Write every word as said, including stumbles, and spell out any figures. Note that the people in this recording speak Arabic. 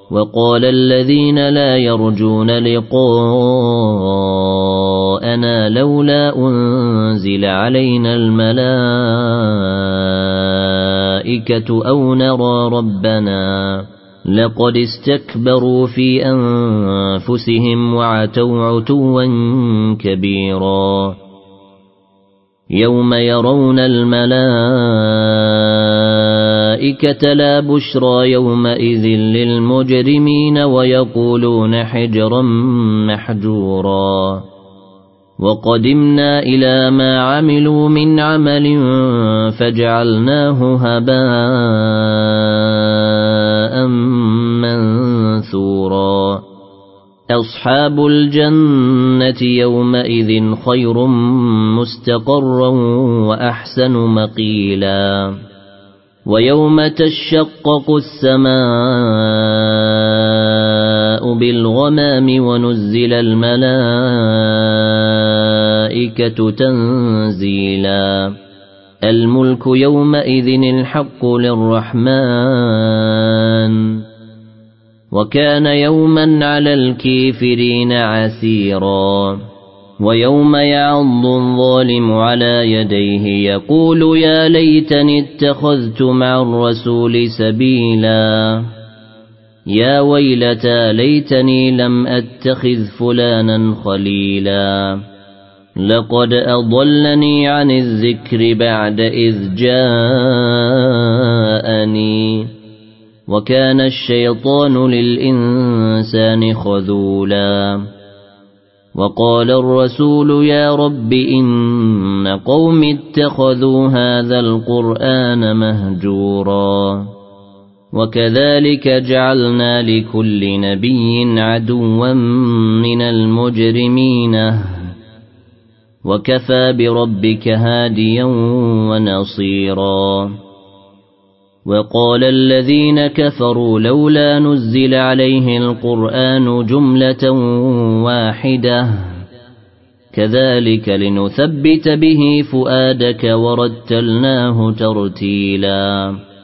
وقال الذين لا يرجون لقاءنا لولا أنزل علينا الملائكة أو نرى ربنا لقد استكبروا في أنفسهم وعتوا عتوا كبيرا يوم يرون الملائكة لا بشرى يومئذ للمجرمين ويقولون حجرا محجورا وقدمنا إلى ما عملوا من عمل فجعلناه هباء منثورا أصحاب الجنة يومئذ خير مستقرا وأحسن مقيلا ويوم تشقق السماء بالغمام ونزل الملائكة تنزيلا الملك يومئذ الحق للرحمن وكان يوما على الكافرين عسيرا ويوم يعض الظالم على يديه يقول يا ليتني اتخذت مع الرسول سبيلا يا ويلتى ليتني لم أتخذ فلانا خليلا لقد أضلني عن الذكر بعد إذ جاءني وكان الشيطان للإنسان خذولا وقال الرسول يا رب إن قوم اتخذوا هذا القرآن مهجورا وكذلك جعلنا لكل نبي عدوا من المجرمين وكفى بربك هاديا ونصيرا وقال الذين كفروا لولا نزل عليه القرآن جملة واحدة كذلك لنثبت به فؤادك ورتلناه ترتيلا